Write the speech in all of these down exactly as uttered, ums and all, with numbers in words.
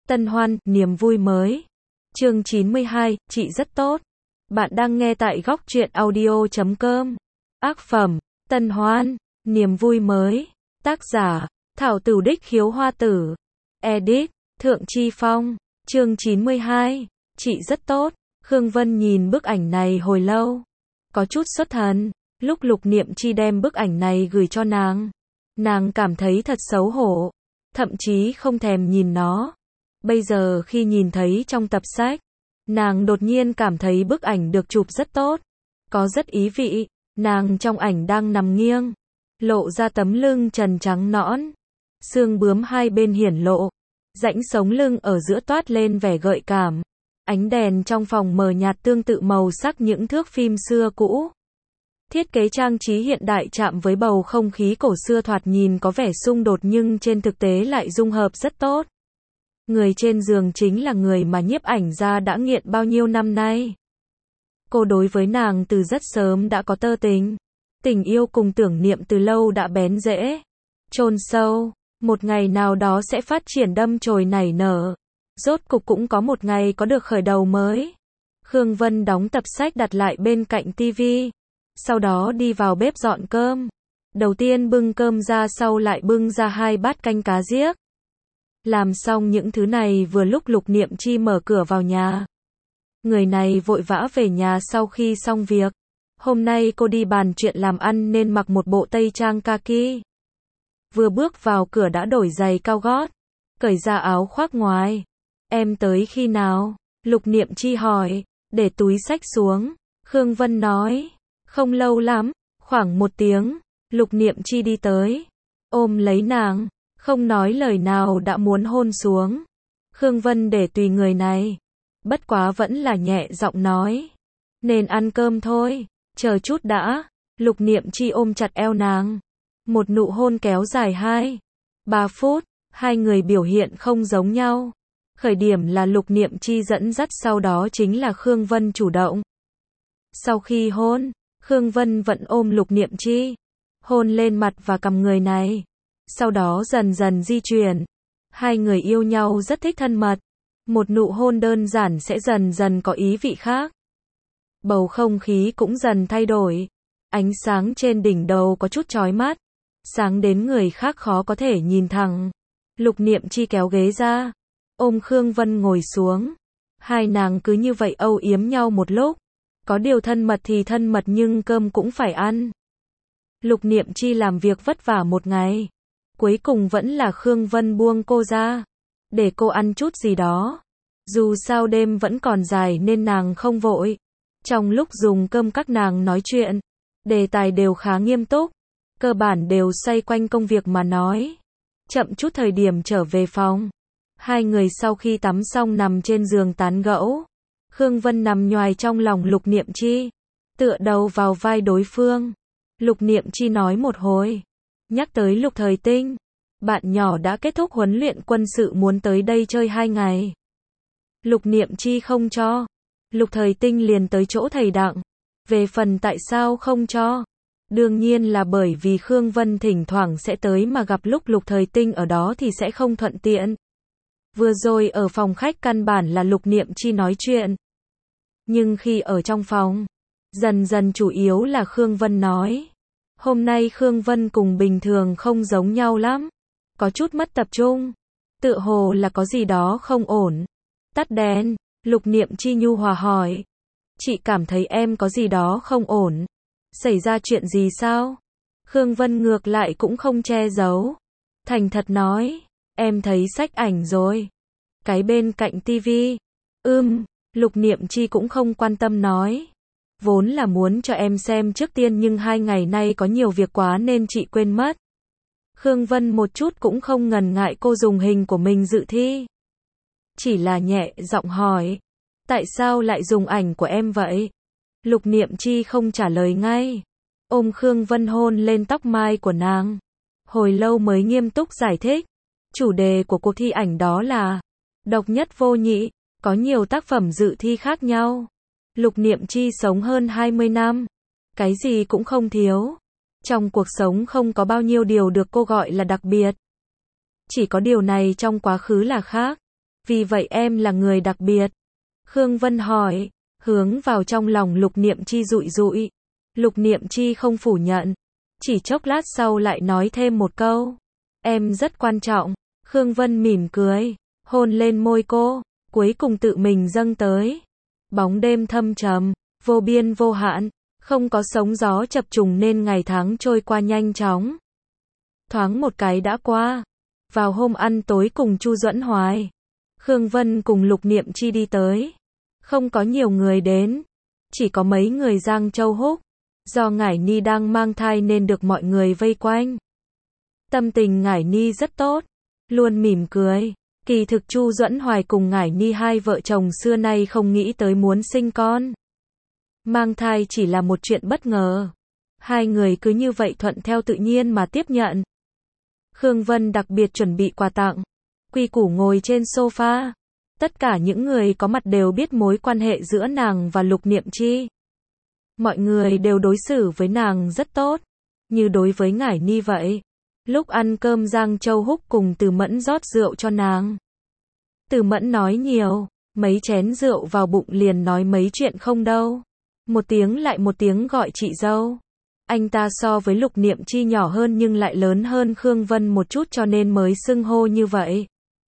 Tân hoan, niềm vui mới. Chương chín mươi hai, chị rất tốt. Bạn đang nghe tại góc truyện audio chấm com. Ác phẩm, Tân hoan, niềm vui mới. Tác giả, Thảo Tửu Đích Khiếu Hoa Tử. Edit, Thượng Chi Phong. Chương chín mươi hai, chị rất tốt. Khương Vân nhìn bức ảnh này hồi lâu. Có chút xuất thần. Lúc Lục Niệm Chi đem bức ảnh này gửi cho nàng, nàng cảm thấy thật xấu hổ. Thậm chí không thèm nhìn nó. Bây giờ khi nhìn thấy trong tập sách, nàng đột nhiên cảm thấy bức ảnh được chụp rất tốt. Có rất ý vị. Nàng trong ảnh đang nằm nghiêng, lộ ra tấm lưng trần trắng nõn. Xương bướm hai bên hiển lộ. Rãnh sống lưng ở giữa toát lên vẻ gợi cảm. Ánh đèn trong phòng mờ nhạt tương tự màu sắc những thước phim xưa cũ. Thiết kế trang trí hiện đại chạm với bầu không khí cổ xưa, thoạt nhìn có vẻ xung đột nhưng trên thực tế lại dung hợp rất tốt. Người trên giường chính là người mà nhiếp ảnh gia đã nghiện bao nhiêu năm nay. Cô đối với nàng từ rất sớm đã có tơ tình. Tình yêu cùng tưởng niệm từ lâu đã bén rễ, chôn sâu. Một ngày nào đó sẽ phát triển đâm chồi nảy nở. Rốt cục cũng có một ngày có được khởi đầu mới. Khương Vân đóng tập sách đặt lại bên cạnh tivi. Sau đó đi vào bếp dọn cơm. Đầu tiên bưng cơm ra, sau lại bưng ra hai bát canh cá giếc. Làm xong những thứ này vừa lúc Lục Niệm Chi mở cửa vào nhà. Người này vội vã về nhà sau khi xong việc. Hôm nay cô đi bàn chuyện làm ăn nên mặc một bộ tây trang kaki. Vừa bước vào cửa đã đổi giày cao gót, cởi ra áo khoác ngoài. Em tới khi nào? Lục Niệm Chi hỏi. Để túi xách xuống. Khương Vân nói. Không lâu lắm, khoảng một tiếng. Lục Niệm Chi đi tới, ôm lấy nàng, không nói lời nào đã muốn hôn xuống. Khương Vân để tùy người này, bất quá vẫn là nhẹ giọng nói. Nên ăn cơm thôi, chờ chút đã. Lục Niệm Chi ôm chặt eo nàng. Một nụ hôn kéo dài hai, ba phút, hai người biểu hiện không giống nhau. Khởi điểm là Lục Niệm Chi dẫn dắt, sau đó chính là Khương Vân chủ động. Sau khi hôn, Khương Vân vẫn ôm Lục Niệm Chi, hôn lên mặt và cằm người này. Sau đó dần dần di chuyển. Hai người yêu nhau rất thích thân mật. Một nụ hôn đơn giản sẽ dần dần có ý vị khác. Bầu không khí cũng dần thay đổi. Ánh sáng trên đỉnh đầu có chút chói mắt, sáng đến người khác khó có thể nhìn thẳng. Lục Niệm Chi kéo ghế ra, ôm Khương Vân ngồi xuống. Hai nàng cứ như vậy âu yếm nhau một lúc. Có điều thân mật thì thân mật nhưng cơm cũng phải ăn. Lục Niệm Chi làm việc vất vả một ngày. Cuối cùng vẫn là Khương Vân buông cô ra. Để cô ăn chút gì đó. Dù sao đêm vẫn còn dài nên nàng không vội. Trong lúc dùng cơm các nàng nói chuyện. Đề tài đều khá nghiêm túc. Cơ bản đều xoay quanh công việc mà nói. Chậm chút thời điểm trở về phòng. Hai người sau khi tắm xong nằm trên giường tán gẫu. Khương Vân nằm nhoài trong lòng Lục Niệm Chi, tựa đầu vào vai đối phương. Lục Niệm Chi nói một hồi, nhắc tới Lục Thời Tinh. Bạn nhỏ đã kết thúc huấn luyện quân sự muốn tới đây chơi hai ngày. Lục Niệm Chi không cho. Lục Thời Tinh liền tới chỗ thầy Đặng. Về phần tại sao không cho, đương nhiên là bởi vì Khương Vân thỉnh thoảng sẽ tới mà gặp lúc Lục Thời Tinh ở đó thì sẽ không thuận tiện. Vừa rồi ở phòng khách căn bản là Lục Niệm Chi nói chuyện. Nhưng khi ở trong phòng, dần dần chủ yếu là Khương Vân nói. Hôm nay Khương Vân cùng bình thường không giống nhau lắm. Có chút mất tập trung. Tựa hồ là có gì đó không ổn. Tắt đèn, Lục Niệm Chi nhu hòa hỏi. Chị cảm thấy em có gì đó không ổn. Xảy ra chuyện gì sao? Khương Vân ngược lại cũng không che giấu. Thành thật nói. Em thấy sách ảnh rồi. Cái bên cạnh tivi. Ưm, Lục Niệm Chi cũng không quan tâm nói. Vốn là muốn cho em xem trước tiên nhưng hai ngày nay có nhiều việc quá nên chị quên mất. Khương Vân một chút cũng không ngần ngại cô dùng hình của mình dự thi. Chỉ là nhẹ giọng hỏi. Tại sao lại dùng ảnh của em vậy? Lục Niệm Chi không trả lời ngay. Ôm Khương Vân hôn lên tóc mai của nàng. Hồi lâu mới nghiêm túc giải thích. Chủ đề của cuộc thi ảnh đó là độc nhất vô nhị, có nhiều tác phẩm dự thi khác nhau. Lục Niệm Chi sống hơn hai mươi năm, cái gì cũng không thiếu. Trong cuộc sống không có bao nhiêu điều được cô gọi là đặc biệt. Chỉ có điều này trong quá khứ là khác. Vì vậy em là người đặc biệt. Khương Vân hỏi, hướng vào trong lòng Lục Niệm Chi rụi rụi. Lục Niệm Chi không phủ nhận. Chỉ chốc lát sau lại nói thêm một câu. Em rất quan trọng. Khương Vân mỉm cười, hôn lên môi cô, cuối cùng tự mình dâng tới. Bóng đêm thâm trầm, vô biên vô hạn, không có sóng gió chập trùng nên ngày tháng trôi qua nhanh chóng. Thoáng một cái đã qua. Vào hôm ăn tối cùng Chu Duẫn Hoài, Khương Vân cùng Lục Niệm Chi đi tới. Không có nhiều người đến, chỉ có mấy người Giang Châu Húc. Do Ngải Ni đang mang thai nên được mọi người vây quanh. Tâm tình Ngải Ni rất tốt, luôn mỉm cười. Kỳ thực Chu Duẫn Hoài cùng Ngải Ni hai vợ chồng xưa nay không nghĩ tới muốn sinh con. Mang thai chỉ là một chuyện bất ngờ. Hai người cứ như vậy thuận theo tự nhiên mà tiếp nhận. Khương Vân đặc biệt chuẩn bị quà tặng. Quy củ ngồi trên sofa. Tất cả những người có mặt đều biết mối quan hệ giữa nàng và Lục Niệm Chi. Mọi người đều đối xử với nàng rất tốt, như đối với Ngải Ni vậy. Lúc ăn cơm Giang Châu Húc cùng Từ Mẫn rót rượu cho nàng. Từ Mẫn nói nhiều, mấy chén rượu vào bụng liền nói mấy chuyện không đâu. Một tiếng lại một tiếng gọi chị dâu. Anh ta so với Lục Niệm Chi nhỏ hơn nhưng lại lớn hơn Khương Vân một chút cho nên mới xưng hô như vậy.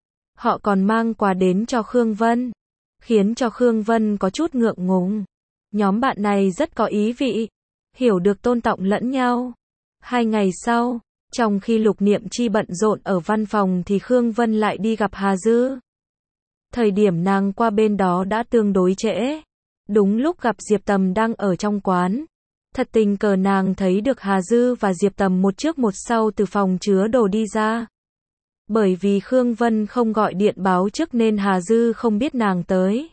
Họ còn mang quà đến cho Khương Vân, khiến cho Khương Vân có chút ngượng ngùng. Nhóm bạn này rất có ý vị, hiểu được tôn trọng lẫn nhau. Hai ngày sau, trong khi Lục Niệm Chi bận rộn ở văn phòng thì Khương Vân lại đi gặp Hà Dư. Thời điểm nàng qua bên đó đã tương đối trễ. Đúng lúc gặp Diệp Tầm đang ở trong quán. Thật tình cờ nàng thấy được Hà Dư và Diệp Tầm một trước một sau từ phòng chứa đồ đi ra. Bởi vì Khương Vân không gọi điện báo trước nên Hà Dư không biết nàng tới.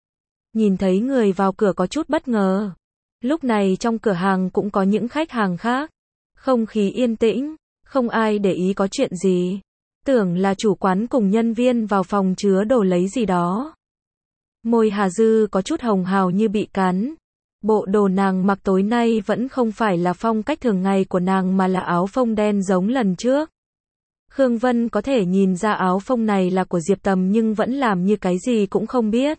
Nhìn thấy người vào cửa có chút bất ngờ. Lúc này trong cửa hàng cũng có những khách hàng khác. Không khí yên tĩnh, không ai để ý có chuyện gì. Tưởng là chủ quán cùng nhân viên vào phòng chứa đồ lấy gì đó. Môi Hà Dư có chút hồng hào như bị cắn. Bộ đồ nàng mặc tối nay vẫn không phải là phong cách thường ngày của nàng mà là áo phông đen giống lần trước. Khương Vân có thể nhìn ra áo phông này là của Diệp Tầm nhưng vẫn làm như cái gì cũng không biết.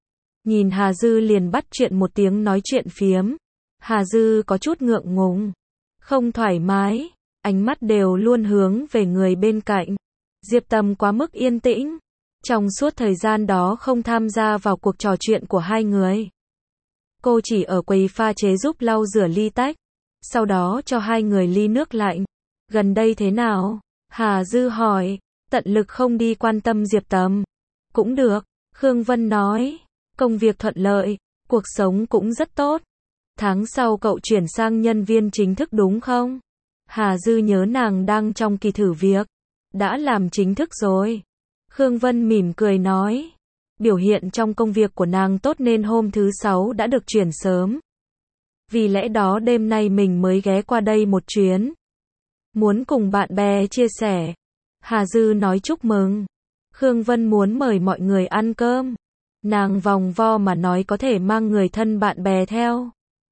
Nhìn Hà Dư liền bắt chuyện một tiếng nói chuyện phiếm. Hà Dư có chút ngượng ngùng, không thoải mái, ánh mắt đều luôn hướng về người bên cạnh. Diệp Tầm quá mức yên tĩnh, trong suốt thời gian đó không tham gia vào cuộc trò chuyện của hai người. Cô chỉ ở quầy pha chế giúp lau rửa ly tách, sau đó cho hai người ly nước lạnh. Gần đây thế nào? Hà Dư hỏi, tận lực không đi quan tâm Diệp Tầm. Cũng được, Khương Vân nói, công việc thuận lợi, cuộc sống cũng rất tốt. Tháng sau cậu chuyển sang nhân viên chính thức đúng không? Hà Dư nhớ nàng đang trong kỳ thử việc. Đã làm chính thức rồi. Khương Vân mỉm cười nói. Biểu hiện trong công việc của nàng tốt nên hôm thứ sáu đã được chuyển sớm. Vì lẽ đó đêm nay mình mới ghé qua đây một chuyến. Muốn cùng bạn bè chia sẻ. Hà Dư nói chúc mừng. Khương Vân muốn mời mọi người ăn cơm. Nàng vòng vo mà nói có thể mang người thân bạn bè theo.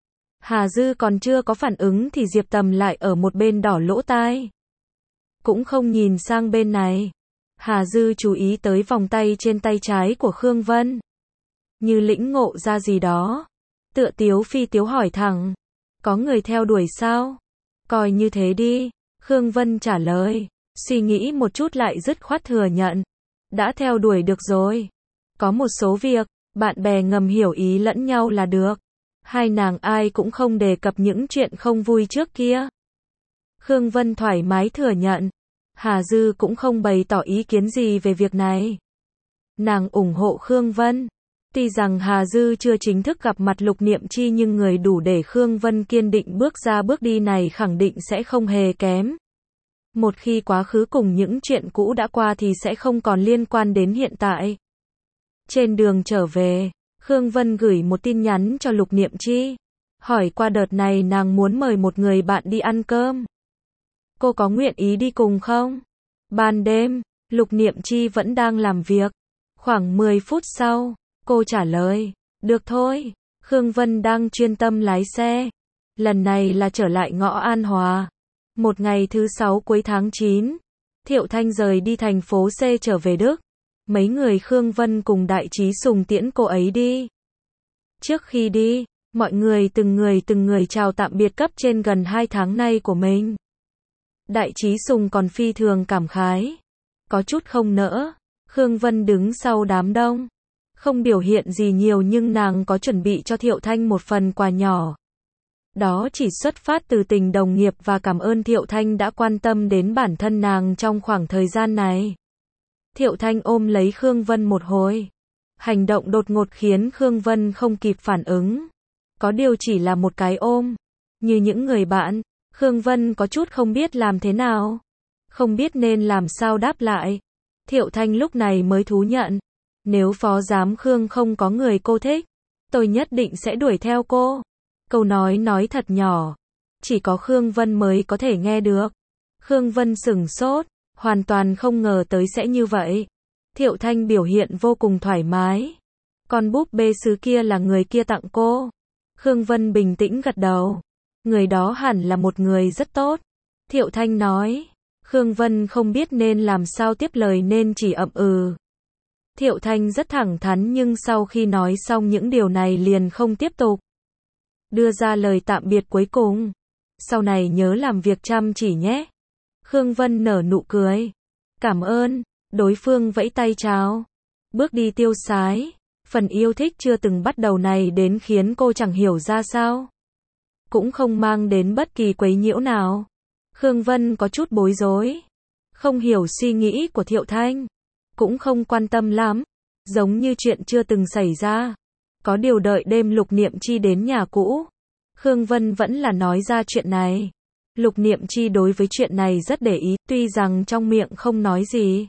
Hà Dư còn chưa có phản ứng thì Diệp Tầm lại ở một bên đỏ lỗ tai. Cũng không nhìn sang bên này. Hà Dư chú ý tới vòng tay trên tay trái của Khương Vân. Như lĩnh ngộ ra gì đó. Tựa tiếu phi tiếu hỏi thẳng. Có người theo đuổi sao? Coi như thế đi. Khương Vân trả lời. Suy nghĩ một chút lại dứt khoát thừa nhận. Đã theo đuổi được rồi. Có một số việc, bạn bè ngầm hiểu ý lẫn nhau là được. Hai nàng ai cũng không đề cập những chuyện không vui trước kia. Khương Vân thoải mái thừa nhận. Hà Dư cũng không bày tỏ ý kiến gì về việc này. Nàng ủng hộ Khương Vân. Tuy rằng Hà Dư chưa chính thức gặp mặt Lục Niệm Chi nhưng người đủ để Khương Vân kiên định bước ra bước đi này khẳng định sẽ không hề kém. Một khi quá khứ cùng những chuyện cũ đã qua thì sẽ không còn liên quan đến hiện tại. Trên đường trở về, Khương Vân gửi một tin nhắn cho Lục Niệm Chi. Hỏi qua đợt này nàng muốn mời một người bạn đi ăn cơm. Cô có nguyện ý đi cùng không? Ban đêm, Lục Niệm Chi vẫn đang làm việc. Khoảng mười phút sau, cô trả lời. Được thôi. Khương Vân đang chuyên tâm lái xe. Lần này là trở lại ngõ An Hòa. Một ngày thứ sáu cuối tháng chín. Thiệu Thanh rời đi thành phố C trở về Đức. Mấy người Khương Vân cùng Đại Trí Sùng tiễn cô ấy đi. Trước khi đi, mọi người từng người từng người chào tạm biệt cấp trên gần hai tháng nay của mình. Đại Trí Sùng còn phi thường cảm khái. Có chút không nỡ. Khương Vân đứng sau đám đông. Không biểu hiện gì nhiều nhưng nàng có chuẩn bị cho Thiệu Thanh một phần quà nhỏ. Đó chỉ xuất phát từ tình đồng nghiệp và cảm ơn Thiệu Thanh đã quan tâm đến bản thân nàng trong khoảng thời gian này. Thiệu Thanh ôm lấy Khương Vân một hồi. Hành động đột ngột khiến Khương Vân không kịp phản ứng. Có điều chỉ là một cái ôm. Như những người bạn, Khương Vân có chút không biết làm thế nào. Không biết nên làm sao đáp lại. Thiệu Thanh lúc này mới thú nhận. Nếu phó giám Khương không có người cô thích, tôi nhất định sẽ đuổi theo cô. Câu nói nói thật nhỏ. Chỉ có Khương Vân mới có thể nghe được. Khương Vân sửng sốt, hoàn toàn không ngờ tới sẽ như vậy. Thiệu Thanh biểu hiện vô cùng thoải mái. Con búp bê sứ kia là người kia tặng cô. Khương Vân bình tĩnh gật đầu. Người đó hẳn là một người rất tốt. Thiệu Thanh nói. Khương Vân không biết nên làm sao tiếp lời nên chỉ ậm ừ. Thiệu Thanh rất thẳng thắn nhưng sau khi nói xong những điều này liền không tiếp tục. Đưa ra lời tạm biệt cuối cùng. Sau này nhớ làm việc chăm chỉ nhé. Khương Vân nở nụ cười. Cảm ơn. Đối phương vẫy tay chào. Bước đi tiêu sái. Phần yêu thích chưa từng bắt đầu này đến khiến cô chẳng hiểu ra sao. Cũng không mang đến bất kỳ quấy nhiễu nào. Khương Vân có chút bối rối. Không hiểu suy nghĩ của Thiệu Thanh. Cũng không quan tâm lắm. Giống như chuyện chưa từng xảy ra. Có điều đợi đêm Lục Niệm Chi đến nhà cũ. Khương Vân vẫn là nói ra chuyện này. Lục Niệm Chi đối với chuyện này rất để ý, tuy rằng trong miệng không nói gì.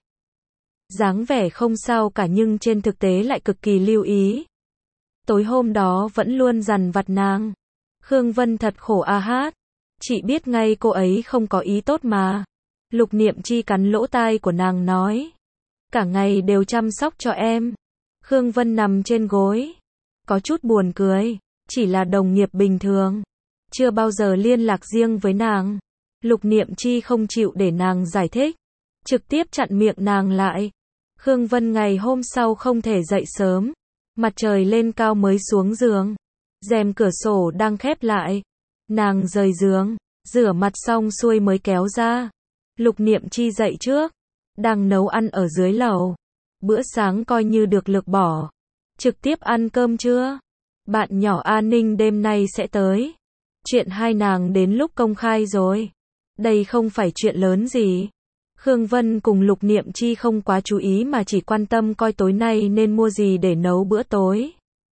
Dáng vẻ không sao cả nhưng trên thực tế lại cực kỳ lưu ý. Tối hôm đó vẫn luôn dằn vặt nàng. Khương Vân thật khổ a hát. Chị biết ngay cô ấy không có ý tốt mà. Lục Niệm Chi cắn lỗ tai của nàng nói. Cả ngày đều chăm sóc cho em. Khương Vân nằm trên gối. Có chút buồn cười. Chỉ là đồng nghiệp bình thường. Chưa bao giờ liên lạc riêng với nàng. Lục Niệm Chi không chịu để nàng giải thích. Trực tiếp chặn miệng nàng lại. Khương Vân ngày hôm sau không thể dậy sớm. Mặt trời lên cao mới xuống giường. Rèm cửa sổ đang khép lại. Nàng rời giường. Rửa mặt xong xuôi mới kéo ra. Lục Niệm Chi dậy trước. Đang nấu ăn ở dưới lầu. Bữa sáng coi như được lược bỏ. Trực tiếp ăn cơm trưa. Bạn nhỏ An Ninh đêm nay sẽ tới. Chuyện hai nàng đến lúc công khai rồi. Đây không phải chuyện lớn gì. Khương Vân cùng Lục Niệm Chi không quá chú ý mà chỉ quan tâm coi tối nay nên mua gì để nấu bữa tối.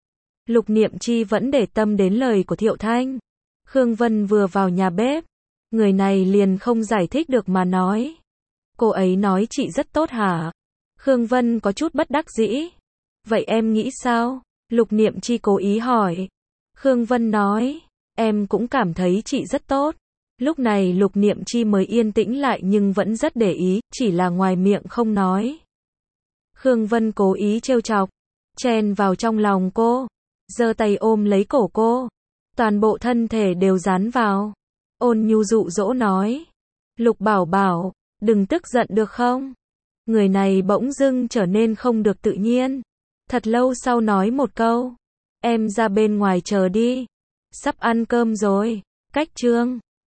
Lục Niệm Chi vẫn để tâm đến lời của Thiệu Thanh. Khương Vân vừa vào nhà bếp. Người này liền không giải thích được mà nói. Cô ấy nói chị rất tốt hả? Khương Vân có chút bất đắc dĩ. Vậy em nghĩ sao? Lục Niệm Chi cố ý hỏi. Khương Vân nói. Em cũng cảm thấy chị rất tốt. Lúc này Lục Niệm Chi mới yên tĩnh lại nhưng vẫn rất để ý, chỉ là ngoài miệng không nói. Khương Vân cố ý trêu chọc. Chen vào trong lòng cô. Giơ tay ôm lấy cổ cô. Toàn bộ thân thể đều dán vào. Ôn nhu dụ dỗ nói. Lục bảo bảo, đừng tức giận được không? Người này bỗng dưng trở nên không được tự nhiên. Thật lâu sau nói một câu. Em ra bên ngoài chờ đi. Sắp ăn cơm rồi. Cách chương